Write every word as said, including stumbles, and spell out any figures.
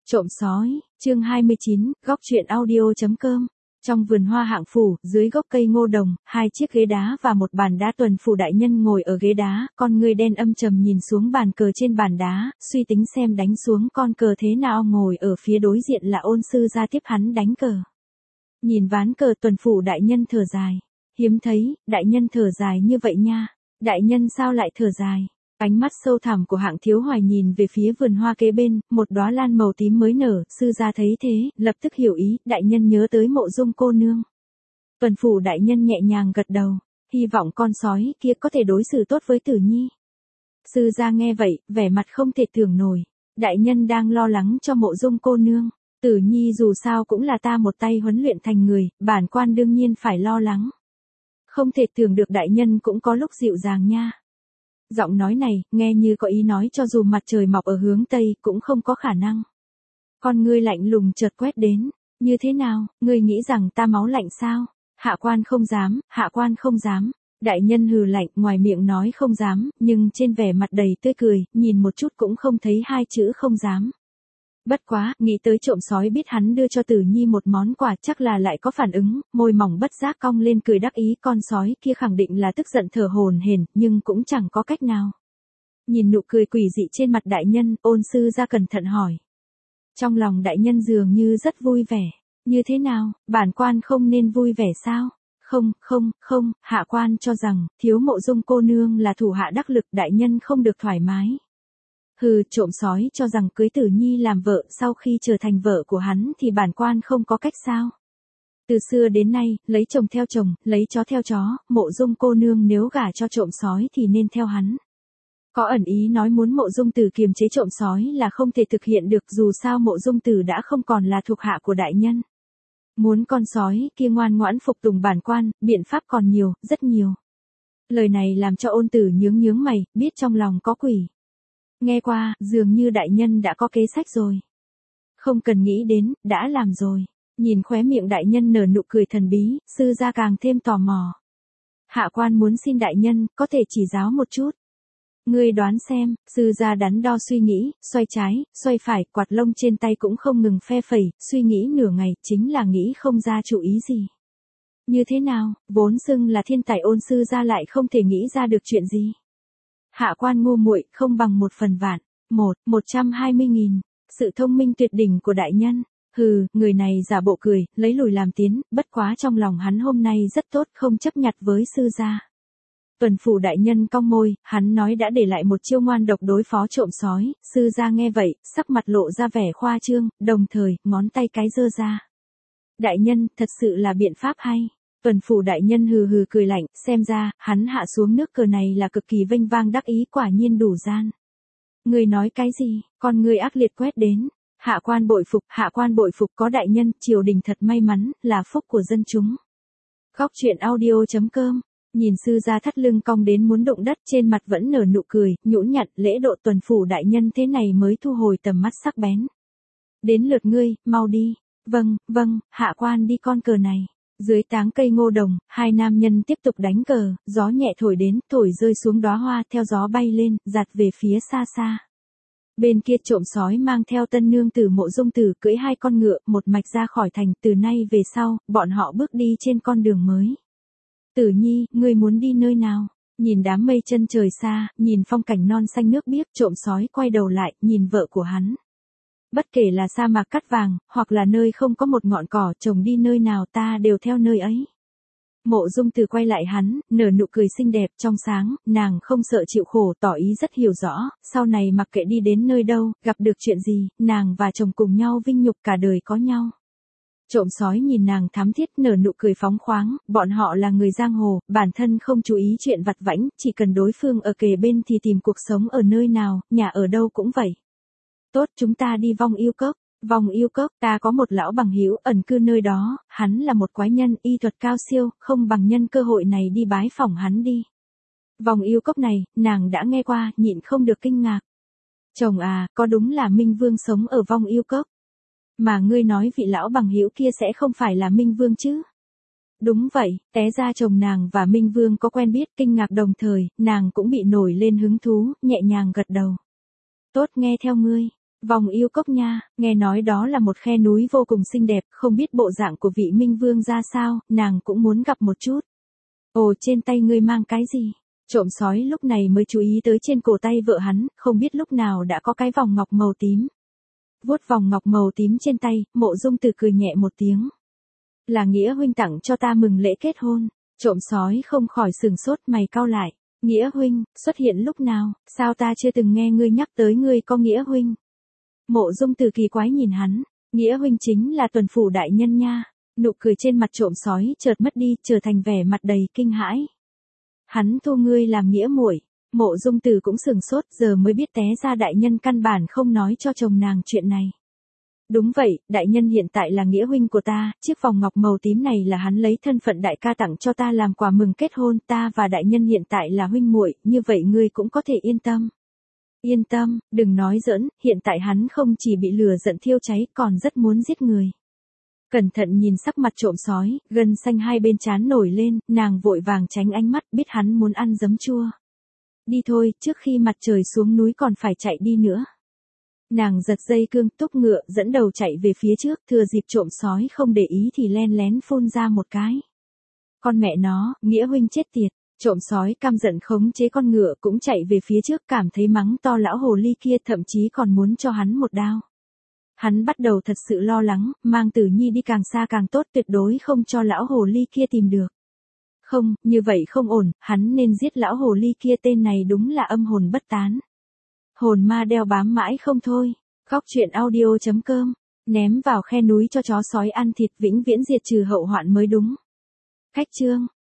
Trộm sói, chương hai mươi chín, góc truyện audio.com. Trong vườn hoa hạng phủ, dưới gốc cây ngô đồng, hai chiếc ghế đá và một bàn đá. Tuần phủ đại nhân ngồi ở ghế đá, con người đen âm trầm nhìn xuống bàn cờ trên bàn đá, suy tính xem đánh xuống con cờ thế nào. Ngồi ở phía đối diện là ôn sư ra tiếp hắn đánh cờ. Nhìn ván cờ, tuần phủ đại nhân thở dài. Hiếm thấy, đại nhân thở dài như vậy nha. Đại nhân sao lại thở dài? Ánh mắt sâu thẳm của Hạng Thiếu Hoài nhìn về phía vườn hoa kế bên, một đóa lan màu tím mới nở. Sư gia thấy thế, lập tức hiểu ý, đại nhân nhớ tới Mộ Dung cô nương. Tuần phủ đại nhân nhẹ nhàng gật đầu, hy vọng con sói kia có thể đối xử tốt với Tử Nhi. Sư gia nghe vậy, vẻ mặt không thể tưởng nổi, đại nhân đang lo lắng cho Mộ Dung cô nương. Tử Nhi dù sao cũng là ta một tay huấn luyện thành người, bản quan đương nhiên phải lo lắng. Không thể tưởng được đại nhân cũng có lúc dịu dàng nha. Giọng nói này, nghe như có ý nói cho dù mặt trời mọc ở hướng Tây cũng không có khả năng. Con ngươi lạnh lùng chợt quét đến, như thế nào, ngươi nghĩ rằng ta máu lạnh sao? Hạ quan không dám, hạ quan không dám. Đại nhân hừ lạnh, ngoài miệng nói không dám, nhưng trên vẻ mặt đầy tươi cười, nhìn một chút cũng không thấy hai chữ không dám. Bất quá, nghĩ tới trộm sói biết hắn đưa cho Tử Nhi một món quà, chắc là lại có phản ứng, môi mỏng bất giác cong lên cười đắc ý. Con sói kia khẳng định là tức giận thở hổn hển, nhưng cũng chẳng có cách nào. Nhìn nụ cười quỷ dị trên mặt đại nhân, ôn sư ra cẩn thận hỏi. Trong lòng đại nhân dường như rất vui vẻ. Như thế nào, bản quan không nên vui vẻ sao? Không, không, không, hạ quan cho rằng, thiếu Mộ Dung cô nương là thủ hạ đắc lực, đại nhân không được thoải mái. Hừ, trộm sói cho rằng cưới Tử Nhi làm vợ, sau khi trở thành vợ của hắn thì bản quan không có cách sao? Từ xưa đến nay, lấy chồng theo chồng, lấy chó theo chó, Mộ Dung cô nương nếu gả cho trộm sói thì nên theo hắn. Có ẩn ý nói muốn Mộ Dung Tử kiềm chế trộm sói là không thể thực hiện được, dù sao Mộ Dung Tử đã không còn là thuộc hạ của đại nhân. Muốn con sói kia ngoan ngoãn phục tùng bản quan, biện pháp còn nhiều, rất nhiều. Lời này làm cho ôn tử nhướng nhướng mày, biết trong lòng có quỷ. Nghe qua, dường như đại nhân đã có kế sách rồi. Không cần nghĩ đến, đã làm rồi. Nhìn khóe miệng đại nhân nở nụ cười thần bí, sư gia càng thêm tò mò. Hạ quan muốn xin đại nhân, có thể chỉ giáo một chút. Ngươi đoán xem, sư gia đắn đo suy nghĩ, xoay trái, xoay phải, quạt lông trên tay cũng không ngừng phe phẩy, suy nghĩ nửa ngày, chính là nghĩ không ra chủ ý gì. Như thế nào, vốn xưng là thiên tài ôn sư gia lại không thể nghĩ ra được chuyện gì. Hạ quan ngu muội, không bằng một phần vạn. Một, một trăm hai mươi nghìn. Sự thông minh tuyệt đỉnh của đại nhân. Hừ, người này giả bộ cười, lấy lùi làm tiến, bất quá trong lòng hắn hôm nay rất tốt, không chấp nhặt với sư gia. Tuần phủ đại nhân cong môi, hắn nói đã để lại một chiêu ngoan độc đối phó trộm sói. Sư gia nghe vậy, sắc mặt lộ ra vẻ khoa trương, đồng thời, ngón tay cái giơ ra. Đại nhân, thật sự là biện pháp hay. Tuần phủ đại nhân hừ hừ cười lạnh, xem ra, hắn hạ xuống nước cờ này là cực kỳ vênh vang đắc ý, quả nhiên đủ gian. Người nói cái gì, con người ác liệt quét đến. Hạ quan bội phục, hạ quan bội phục, có đại nhân, triều đình thật may mắn, là phúc của dân chúng. Góc truyện audio.com. Nhìn sư gia thắt lưng cong đến muốn đụng đất, trên mặt vẫn nở nụ cười, nhũn nhặn, lễ độ tuần phủ đại nhân thế này mới thu hồi tầm mắt sắc bén. Đến lượt ngươi, mau đi. Vâng, vâng, hạ quan đi con cờ này. Dưới táng cây ngô đồng, hai nam nhân tiếp tục đánh cờ, gió nhẹ thổi đến, thổi rơi xuống đóa hoa, theo gió bay lên, giạt về phía xa xa. Bên kia trộm sói mang theo tân nương tử Mộ Dung Tử cưỡi hai con ngựa, một mạch ra khỏi thành, từ nay về sau, bọn họ bước đi trên con đường mới. Tử Nhi, ngươi muốn đi nơi nào? Nhìn đám mây chân trời xa, nhìn phong cảnh non xanh nước biếc, trộm sói quay đầu lại, nhìn vợ của hắn. Bất kể là sa mạc cát vàng, hoặc là nơi không có một ngọn cỏ, chồng đi nơi nào ta đều theo nơi ấy. Mộ Dung Tử quay lại hắn, nở nụ cười xinh đẹp trong sáng, nàng không sợ chịu khổ, tỏ ý rất hiểu rõ, sau này mặc kệ đi đến nơi đâu, gặp được chuyện gì, nàng và chồng cùng nhau vinh nhục cả đời có nhau. Trộm sói nhìn nàng thắm thiết, nở nụ cười phóng khoáng, bọn họ là người giang hồ, bản thân không chú ý chuyện vặt vãnh, chỉ cần đối phương ở kề bên thì tìm cuộc sống ở nơi nào, nhà ở đâu cũng vậy. Tốt, chúng ta đi Vong Yêu Cốc. Vong Yêu Cốc, ta có một lão bằng hữu ẩn cư nơi đó, hắn là một quái nhân, y thuật cao siêu, không bằng nhân cơ hội này đi bái phỏng hắn đi. Vong Yêu Cốc này, nàng đã nghe qua, nhịn không được kinh ngạc. Chồng à, có đúng là Minh Vương sống ở Vong Yêu Cốc? Mà ngươi nói vị lão bằng hữu kia sẽ không phải là Minh Vương chứ? Đúng vậy, té ra chồng nàng và Minh Vương có quen biết, kinh ngạc đồng thời, nàng cũng bị nổi lên hứng thú, nhẹ nhàng gật đầu. Tốt, nghe theo ngươi. Vòng yêu cốc nha, nghe nói đó là một khe núi vô cùng xinh đẹp, không biết bộ dạng của vị minh vương ra sao, nàng cũng muốn gặp một chút. Ồ, trên tay ngươi mang cái gì? Trộm sói lúc này mới chú ý tới trên cổ tay vợ hắn, không biết lúc nào đã có cái vòng ngọc màu tím. Vuốt vòng ngọc màu tím trên tay, Mộ Dung Tử cười nhẹ một tiếng. Là Nghĩa huynh tặng cho ta mừng lễ kết hôn. Trộm sói không khỏi sừng sốt, mày cau lại. Nghĩa huynh, xuất hiện lúc nào, sao ta chưa từng nghe ngươi nhắc tới ngươi có Nghĩa huynh? Mộ Dung Tử kỳ quái nhìn hắn, Nghĩa huynh chính là Tuần phủ đại nhân nha. Nụ cười trên mặt trộm sói chợt mất đi, trở thành vẻ mặt đầy kinh hãi. Hắn thu ngươi làm nghĩa muội. Mộ Dung Tử cũng sừng sốt, giờ mới biết té ra đại nhân căn bản không nói cho chồng nàng chuyện này. Đúng vậy, đại nhân hiện tại là nghĩa huynh của ta, chiếc vòng ngọc màu tím này là hắn lấy thân phận đại ca tặng cho ta làm quà mừng kết hôn, ta và đại nhân hiện tại là huynh muội, như vậy ngươi cũng có thể yên tâm. Yên tâm, đừng nói giỡn, hiện tại hắn không chỉ bị lửa giận thiêu cháy, còn rất muốn giết người. Cẩn thận nhìn sắc mặt trộm sói, gân xanh hai bên trán nổi lên, nàng vội vàng tránh ánh mắt, biết hắn muốn ăn giấm chua. Đi thôi, trước khi mặt trời xuống núi còn phải chạy đi nữa. Nàng giật dây cương, túc ngựa, dẫn đầu chạy về phía trước, thừa dịp trộm sói không để ý thì len lén phun ra một cái. Con mẹ nó, Nghĩa huynh chết tiệt. Trộm sói căm giận khống chế con ngựa cũng chạy về phía trước, cảm thấy mắng to lão hồ ly kia, thậm chí còn muốn cho hắn một đao. Hắn bắt đầu thật sự lo lắng, mang Tử Nhi đi càng xa càng tốt, tuyệt đối không cho lão hồ ly kia tìm được. Không, như vậy không ổn, hắn nên giết lão hồ ly kia, tên này đúng là âm hồn bất tán. Hồn ma đeo bám mãi không thôi. Góc truyện audio chấm com, ném vào khe núi cho chó sói ăn thịt, vĩnh viễn diệt trừ hậu hoạn mới đúng. Khách chương.